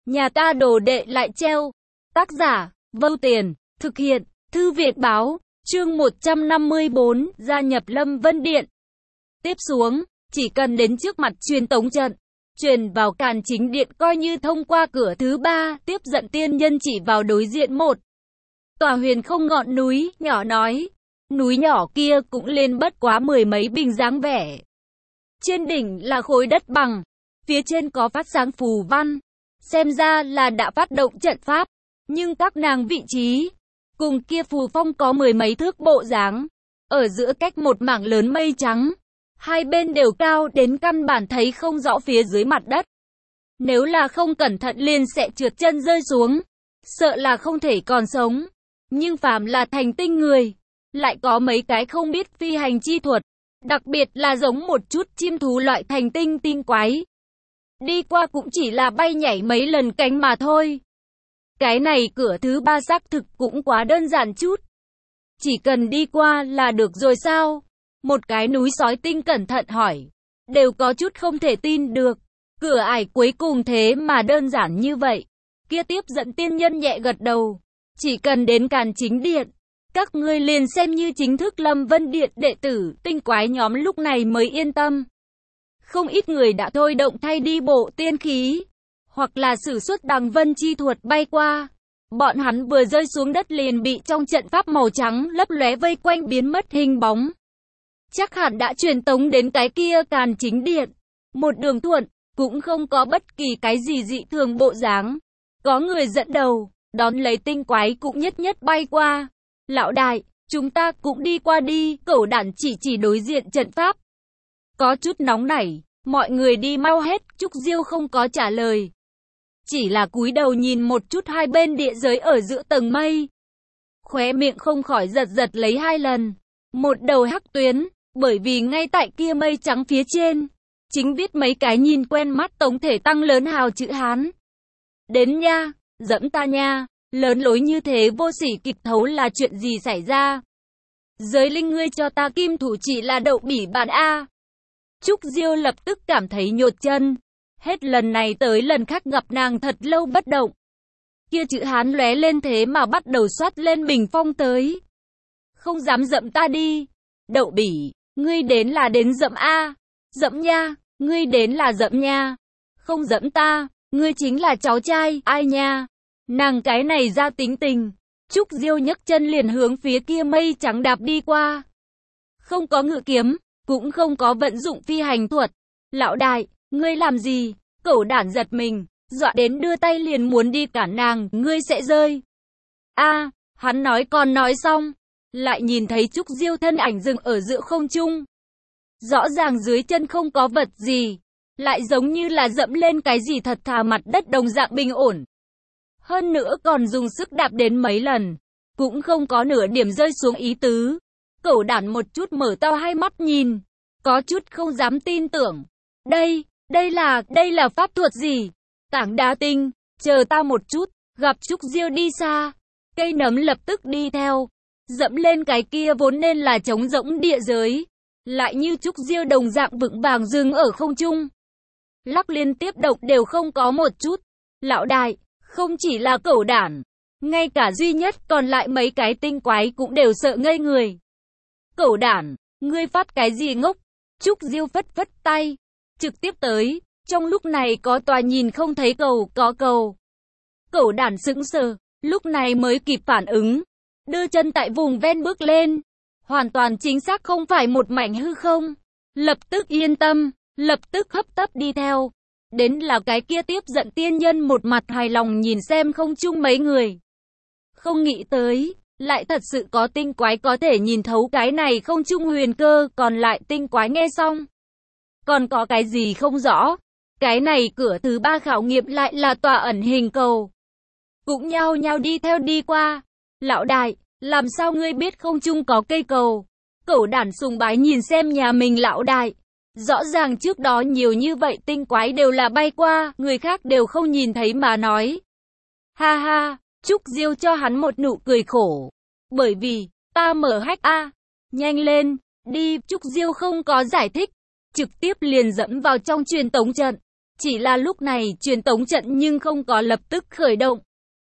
Nhà ta đồ đệ lại treo. Tác giả, Vâu Tiền, thực hiện, Thư viện báo, chương 154, gia nhập Lâm Vân Điện. Tiếp xuống, chỉ cần đến trước mặt truyền tống trận, truyền vào Càn Chính Điện coi như thông qua cửa thứ 3, tiếp dẫn tiên nhân chỉ vào đối diện một tòa huyền không ngọn núi, nhỏ nói. Núi nhỏ kia cũng lên bất quá 10 mấy bình dáng vẻ. Trên đỉnh là khối đất bằng, phía trên có phát sáng phù văn. Xem ra là đã phát động trận pháp, nhưng các nàng vị trí cùng kia phù phong có 10 mấy thước bộ dáng. Ở giữa cách một mảng lớn mây trắng, hai bên đều cao đến căn bản thấy không rõ phía dưới mặt đất. Nếu là không cẩn thận liền sẽ trượt chân rơi xuống, sợ là không thể còn sống. Nhưng phàm là thành tinh người, lại có mấy cái không biết phi hành chi thuật, đặc biệt là giống một chút chim thú loại thành tinh tinh quái. Đi qua cũng chỉ là bay nhảy mấy lần cánh mà thôi. Cái này cửa thứ 3 xác thực cũng quá đơn giản chút. Chỉ cần đi qua là được rồi sao? Một cái núi sói tinh cẩn thận hỏi. Đều có chút không thể tin được. Cửa ải cuối cùng thế mà đơn giản như vậy. Kia tiếp dẫn tiên nhân nhẹ gật đầu. Chỉ cần đến Càn Chính Điện, các ngươi liền xem như chính thức Lâm Vân Điện đệ tử. Tinh quái nhóm lúc này mới yên tâm. Không ít người đã thôi động thay đi bộ tiên khí, hoặc là sử xuất đằng vân chi thuật bay qua. Bọn hắn vừa rơi xuống đất liền bị trong trận pháp màu trắng lấp lóe vây quanh biến mất hình bóng. Chắc hẳn đã truyền tống đến cái kia Càn Chính Điện. Một đường thuận, cũng không có bất kỳ cái gì dị thường bộ dáng. Có người dẫn đầu, đón lấy tinh quái cũng nhất nhất bay qua. Lão đại, chúng ta cũng đi qua đi, Cẩu Đản chỉ đối diện trận pháp. Có chút nóng nảy, mọi người đi mau hết, Trúc Diêu không có trả lời. Chỉ là cúi đầu nhìn một chút hai bên địa giới ở giữa tầng mây. Khóe miệng không khỏi giật giật lấy hai lần. Một đầu hắc tuyến, bởi vì ngay tại kia mây trắng phía trên, chính viết mấy cái nhìn quen mắt tổng thể tăng lớn hào chữ Hán. Đến nha, dẫm ta nha, lớn lối như thế vô sỉ kịp thấu là chuyện gì xảy ra? Giới linh ngươi cho ta kim thủ chỉ là đậu bỉ bạn A. Trúc Diêu lập tức cảm thấy nhột chân. Hết lần này tới lần khác gặp nàng thật lâu bất động. Kia chữ Hán lóe lên thế mà bắt đầu xoát lên bình phong tới. Không dám dậm ta đi. Đậu bỉ, ngươi đến là đến dậm A. Dậm nha, ngươi đến là dậm nha. Không dẫm ta, ngươi chính là cháu trai, ai nha. Nàng cái này ra tính tình. Trúc Diêu nhấc chân liền hướng phía kia mây trắng đạp đi qua. Không có ngự kiếm, cũng không có vận dụng phi hành thuật. Lão đại, ngươi làm gì? Cẩu Đản giật mình, dọa đến đưa tay liền muốn đi cản nàng, ngươi sẽ rơi. A, hắn nói còn nói xong, lại nhìn thấy Trúc Diêu thân ảnh dừng ở giữa không trung. Rõ ràng dưới chân không có vật gì, lại giống như là dẫm lên cái gì thật thà mặt đất đồng dạng bình ổn. Hơn nữa còn dùng sức đạp đến mấy lần, cũng không có nửa điểm rơi xuống ý tứ. Cẩu Đản một chút mở to hai mắt nhìn, có chút không dám tin tưởng. Đây là pháp thuật gì? Tảng đá tinh, chờ ta một chút, gặp Trúc Diêu đi xa. Cây nấm lập tức đi theo, dẫm lên cái kia vốn nên là trống rỗng địa giới. Lại như Trúc Diêu đồng dạng vững vàng dừng ở không trung. Lắc liên tiếp động đều không có một chút. Lão đại, không chỉ là Cẩu Đản, ngay cả duy nhất còn lại mấy cái tinh quái cũng đều sợ ngây người. Cẩu Đản, ngươi phát cái gì ngốc? Trúc Diêu phất phất tay, trực tiếp tới. Trong lúc này có tòa nhìn không thấy cầu, có cầu. Cẩu Đản sững sờ, lúc này mới kịp phản ứng, đưa chân tại vùng ven bước lên. Hoàn toàn chính xác không phải một mảnh hư không. Lập tức yên tâm, lập tức hấp tấp đi theo. Đến là cái kia tiếp dẫn tiên nhân một mặt hài lòng nhìn xem không chung mấy người. Không nghĩ tới, lại thật sự có tinh quái có thể nhìn thấu cái này không chung huyền cơ, còn lại tinh quái nghe xong. Còn có cái gì không rõ? Cái này cửa thứ 3 khảo nghiệm lại là tòa ẩn hình cầu. Cũng nhao nhao đi theo đi qua. Lão đại, làm sao ngươi biết không chung có cây cầu? Cẩu Đản sùng bái nhìn xem nhà mình lão đại. Rõ ràng trước đó nhiều như vậy tinh quái đều là bay qua, người khác đều không nhìn thấy mà nói. Ha ha, Trúc Diêu cho hắn một nụ cười khổ. Bởi vì, ta mở hách A. Nhanh lên, đi, Trúc Diêu không có giải thích. Trực tiếp liền dẫm vào trong truyền tống trận. Chỉ là lúc này truyền tống trận nhưng không có lập tức khởi động,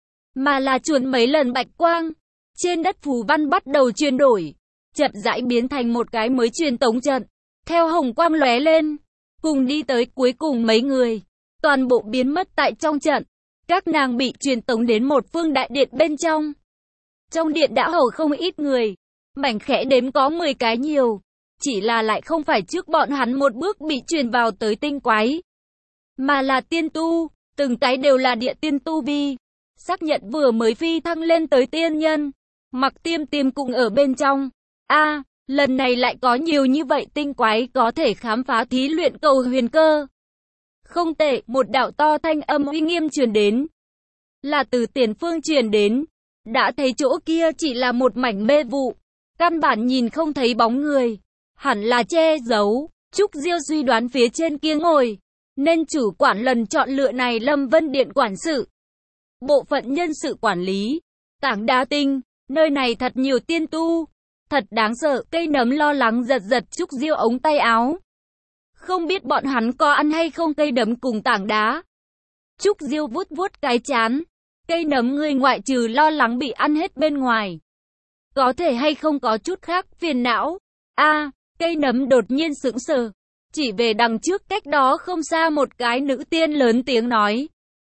mà là chuồn mấy lần bạch quang. Trên đất phù văn bắt đầu chuyển đổi, chậm rãi biến thành một cái mới truyền tống trận. Theo hồng quang lóe lên, cùng đi tới cuối cùng mấy người, toàn bộ biến mất tại trong trận. Các nàng bị truyền tống đến một phương đại điện bên trong. Trong điện đã hầu không ít người, mảnh khẽ đếm có 10 cái nhiều. Chỉ là lại không phải trước bọn hắn một bước bị truyền vào tới tinh quái, mà là tiên tu, từng cái đều là địa tiên tu vi. Xác nhận vừa mới phi thăng lên tới tiên nhân. Mặc Tiêm Tiêm cũng ở bên trong. Lần này lại có nhiều như vậy tinh quái có thể khám phá thí luyện cầu huyền cơ. Không tệ, một đạo to thanh âm uy nghiêm truyền đến. Là từ tiền phương truyền đến. Đã thấy chỗ kia chỉ là một mảnh mê vụ. Căn bản nhìn không thấy bóng người. Hẳn là che giấu. Trúc Diêu suy đoán phía trên kia ngồi. Nên chủ quản lần chọn lựa này Lâm Vân Điện quản sự. Bộ phận nhân sự quản lý. Tảng Đá Tinh. Nơi này thật nhiều tiên tu. Thật đáng sợ. Cây Nấm lo lắng giật giật Trúc Diêu ống tay áo. Không biết bọn hắn có ăn hay không Cây Nấm cùng Tảng Đá. Trúc Diêu vuốt vuốt cái chán. Cây Nấm ngươi ngoại trừ lo lắng bị ăn hết bên ngoài, có thể hay không có chút khác phiền não. Cây Nấm đột nhiên sững sờ. Chỉ về đằng trước cách đó không xa một cái nữ tiên lớn tiếng nói.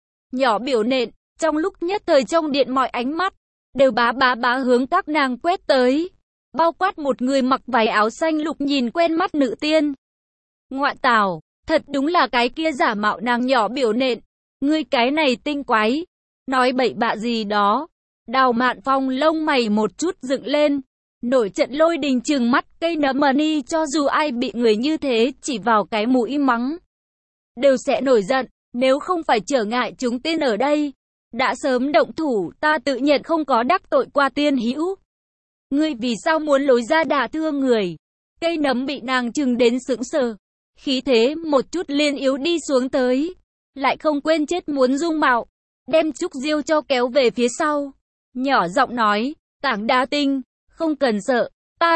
Nhỏ biểu nện. Trong lúc nhất thời trong điện mọi ánh mắt đều bá hướng các nàng quét tới. Bao quát một người mặc váy áo xanh lục nhìn quen mắt nữ tiên. Ngoại tảo, thật đúng là cái kia giả mạo nàng nhỏ biểu nện. Ngươi cái này tinh quái, nói bậy bạ gì đó. Đào Mạn Phong lông mày một chút dựng lên. Nổi trận lôi đình trừng mắt. Cây Nấm Money cho dù ai bị người như thế chỉ vào cái mũi mắng, đều sẽ nổi giận. Nếu không phải trở ngại chúng tiên ở đây, đã sớm động thủ. Ta tự nhận không có đắc tội qua tiên hữu. Ngươi vì sao muốn lối ra đả thương người? Cây Nấm bị nàng trừng đến sững sờ. Khí thế một chút liên yếu đi xuống tới. Lại không quên chết muốn dung mạo. Đem Trúc Diêu cho kéo về phía sau. Nhỏ giọng nói. Tảng Đá Tinh, không cần sợ.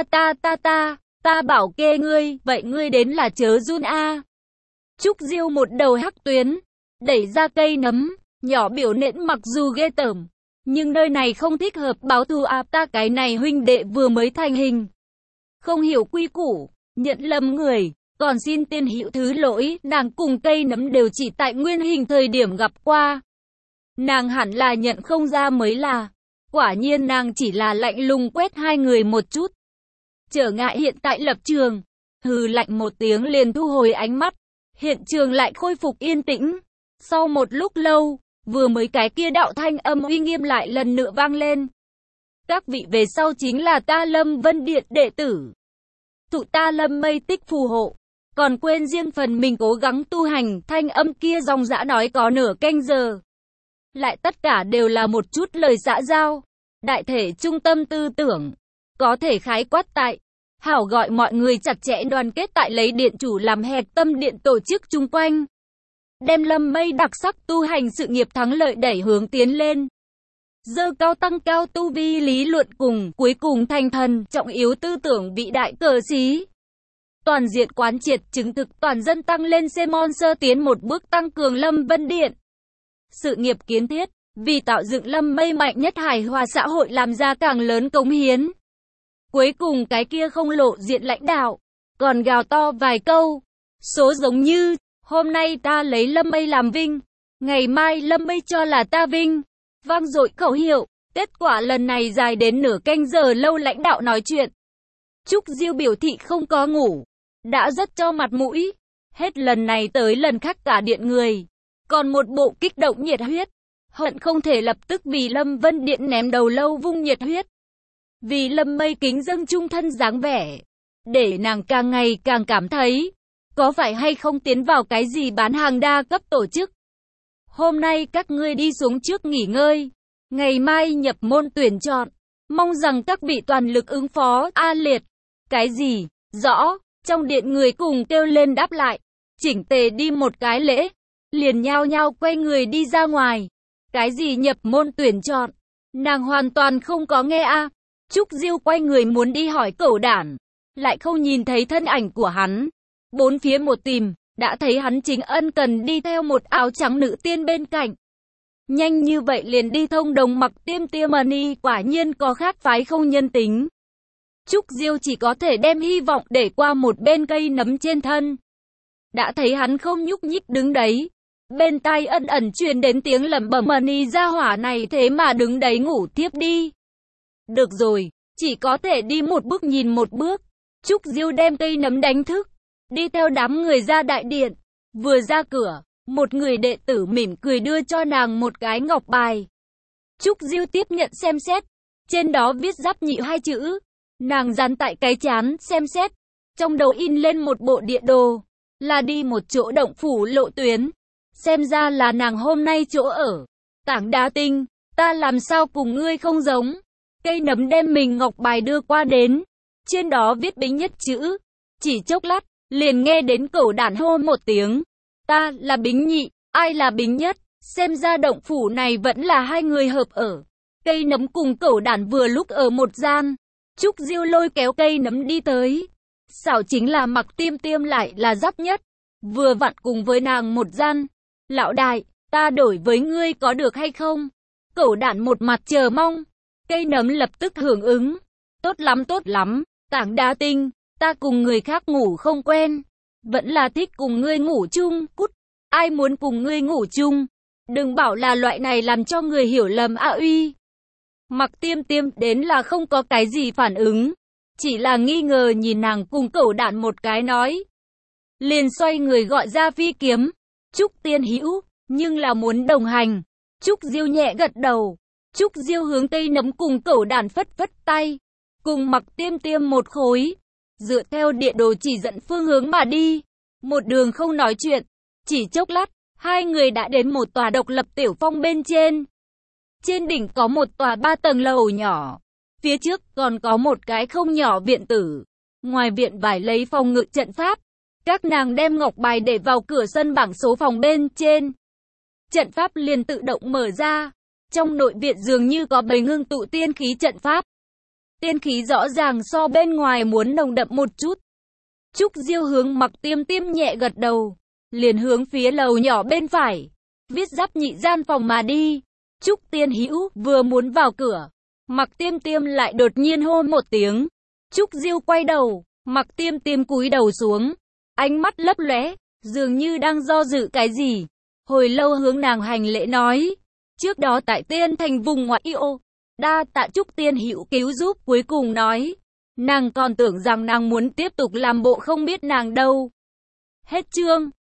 Ta bảo kê ngươi. Vậy ngươi đến là chớ run a. Trúc Diêu một đầu hắc tuyến. Đẩy ra Cây Nấm. Nhỏ biểu nện mặc dù ghê tởm, nhưng nơi này không thích hợp báo thù ta cái này huynh đệ vừa mới thành hình, không hiểu quy củ, nhận lầm người, còn xin tiên hữu thứ lỗi. Nàng cùng Cây Nấm đều chỉ tại nguyên hình thời điểm gặp qua. Nàng hẳn là nhận không ra mới là. Quả nhiên nàng chỉ là lạnh lùng quét hai người một chút. Trở ngại hiện tại lập trường. Hừ lạnh một tiếng liền thu hồi ánh mắt. Hiện trường lại khôi phục yên tĩnh. Sau một lúc lâu, vừa mới cái kia đạo thanh âm uy nghiêm lại lần nữa vang lên. Các vị về sau chính là ta Lâm Vân Điện đệ tử. Thụ ta Lâm Mây Tích phù hộ. Còn quên riêng phần mình cố gắng tu hành. Thanh âm kia dòng dã nói có nửa canh giờ. Lại tất cả đều là một chút lời xã giao. Đại thể trung tâm tư tưởng. Có thể khái quát tại. Hảo gọi mọi người chặt chẽ đoàn kết tại lấy điện chủ làm hạch tâm điện tổ chức chung quanh. Đem Lâm Mây đặc sắc tu hành sự nghiệp thắng lợi đẩy hướng tiến lên. Dơ cao tăng cao tu vi lý luận cùng cuối cùng thành thần trọng yếu tư tưởng vĩ đại cờ xí. Toàn diện quán triệt chứng thực toàn dân tăng lên Semon sơ tiến một bước tăng cường Lâm Vân Điện. Sự nghiệp kiến thiết, vì tạo dựng Lâm Mây mạnh nhất hài hòa xã hội làm ra càng lớn cống hiến. Cuối cùng cái kia không lộ diện lãnh đạo, còn gào to vài câu. Số giống như, hôm nay ta lấy Lâm Mây làm vinh, ngày mai Lâm Mây cho là ta vinh. Vang dội khẩu hiệu, kết quả lần này dài đến nửa canh giờ lâu lãnh đạo nói chuyện. Trúc Diêu biểu thị không có ngủ, đã rất cho mặt mũi. Hết lần này tới lần khác cả điện người, còn một bộ kích động nhiệt huyết. Hận không thể lập tức vì Lâm Vân Điện ném đầu lâu vung nhiệt huyết. Vì Lâm Mây kính dâng trung thân dáng vẻ. Để nàng càng ngày càng cảm thấy, có phải hay không tiến vào cái gì bán hàng đa cấp tổ chức. Hôm nay các ngươi đi xuống trước nghỉ ngơi. Ngày mai nhập môn tuyển chọn. Mong rằng các vị toàn lực ứng phó. A liệt. Cái gì? Rõ. Trong điện người cùng kêu lên đáp lại. Chỉnh tề đi một cái lễ. Liền nhao nhao quay người đi ra ngoài. Cái gì nhập môn tuyển chọn? Nàng hoàn toàn không có nghe a. Trúc Diêu quay người muốn đi hỏi Cẩu Đản. Lại không nhìn thấy thân ảnh của hắn. Bốn phía một tìm, đã thấy hắn chính ân cần đi theo một áo trắng nữ tiên bên cạnh. Nhanh như vậy liền đi thông đồng Mặc Tiêm Tiêm Money, quả nhiên có khác phái không nhân tính. Trúc Diêu chỉ có thể đem hy vọng để qua một bên cây nấm trên thân. Đã thấy hắn không nhúc nhích đứng đấy. Bên tai ẩn ẩn truyền đến tiếng lẩm bẩm, Money gia hỏa này thế mà đứng đấy ngủ tiếp đi. Được rồi, chỉ có thể đi một bước nhìn một bước. Trúc Diêu đem cây nấm đánh thức, đi theo đám người ra đại điện. Vừa ra cửa, một người đệ tử mỉm cười đưa cho nàng một cái ngọc bài. Trúc Diêu tiếp nhận xem xét, trên đó viết Giáp Nhị hai chữ. Nàng dán tại cái trán xem xét, trong đầu in lên một bộ địa đồ, là đi một chỗ động phủ lộ tuyến. Xem ra là nàng hôm nay chỗ ở. Tảng Đá Tinh, ta làm sao cùng ngươi không giống. Cây nấm đem mình ngọc bài đưa qua đến, trên đó viết Bính Nhất chữ. Chỉ chốc lát, liền nghe đến Cẩu Đản hô một tiếng. Ta là Bính Nhị, ai là Bính Nhất? Xem ra động phủ này vẫn là hai người hợp ở. Cây nấm cùng Cẩu Đản vừa lúc ở một gian. Trúc Diêu lôi kéo cây nấm đi tới. Xảo chính là Mặc Tiêm Tiêm lại là Giáp Nhất, vừa vặn cùng với nàng một gian. Lão đại, ta đổi với ngươi có được hay không? Cẩu Đản một mặt chờ mong. Cây nấm lập tức hưởng ứng. Tốt lắm, Tảng Đá Tinh, ta cùng người khác ngủ không quen. Vẫn là thích cùng ngươi ngủ chung, cút. Ai muốn cùng ngươi ngủ chung? Đừng bảo là loại này làm cho người hiểu lầm ạ uy. Mặc Tiêm Tiêm đến là không có cái gì phản ứng. Chỉ là nghi ngờ nhìn nàng cùng Cẩu Đản một cái nói. Liền xoay người gọi ra phi kiếm. Trúc tiên hữu, nhưng là muốn đồng hành. Trúc Diêu nhẹ gật đầu. Trúc Diêu hướng cây nấm cùng Cẩu Đản phất phất tay. Cùng Mặc Tiêm Tiêm một khối. Dựa theo địa đồ chỉ dẫn phương hướng mà đi. Một đường không nói chuyện. Chỉ chốc lát, hai người đã đến một tòa độc lập tiểu phong bên trên. Trên đỉnh có một tòa 3 tầng lầu nhỏ. Phía trước còn có một cái không nhỏ viện tử. Ngoài viện vải lấy phòng ngự trận pháp. Các nàng đem ngọc bài để vào cửa sân bảng số phòng bên trên. Trận pháp liền tự động mở ra. Trong nội viện dường như có bầy ngưng tụ tiên khí trận pháp. Tiên khí rõ ràng so bên ngoài muốn nồng đậm một chút. Trúc Diêu hướng Mặc Tiêm Tiêm nhẹ gật đầu. Liền hướng phía lầu nhỏ bên phải. Viết Giáp Nhị gian phòng mà đi. Trúc tiên hữu vừa muốn vào cửa. Mặc Tiêm Tiêm lại đột nhiên hô một tiếng. Trúc Diêu quay đầu. Mặc Tiêm Tiêm cúi đầu xuống. Ánh mắt lấp lóe, dường như đang do dự cái gì. Hồi lâu hướng nàng hành lễ nói. Trước đó tại Tiên Thành vùng ngoại ô, đa tạ Trúc tiên hữu cứu giúp. Cuối cùng nói. Nàng còn tưởng rằng nàng muốn tiếp tục làm bộ không biết nàng đâu. Hết chương.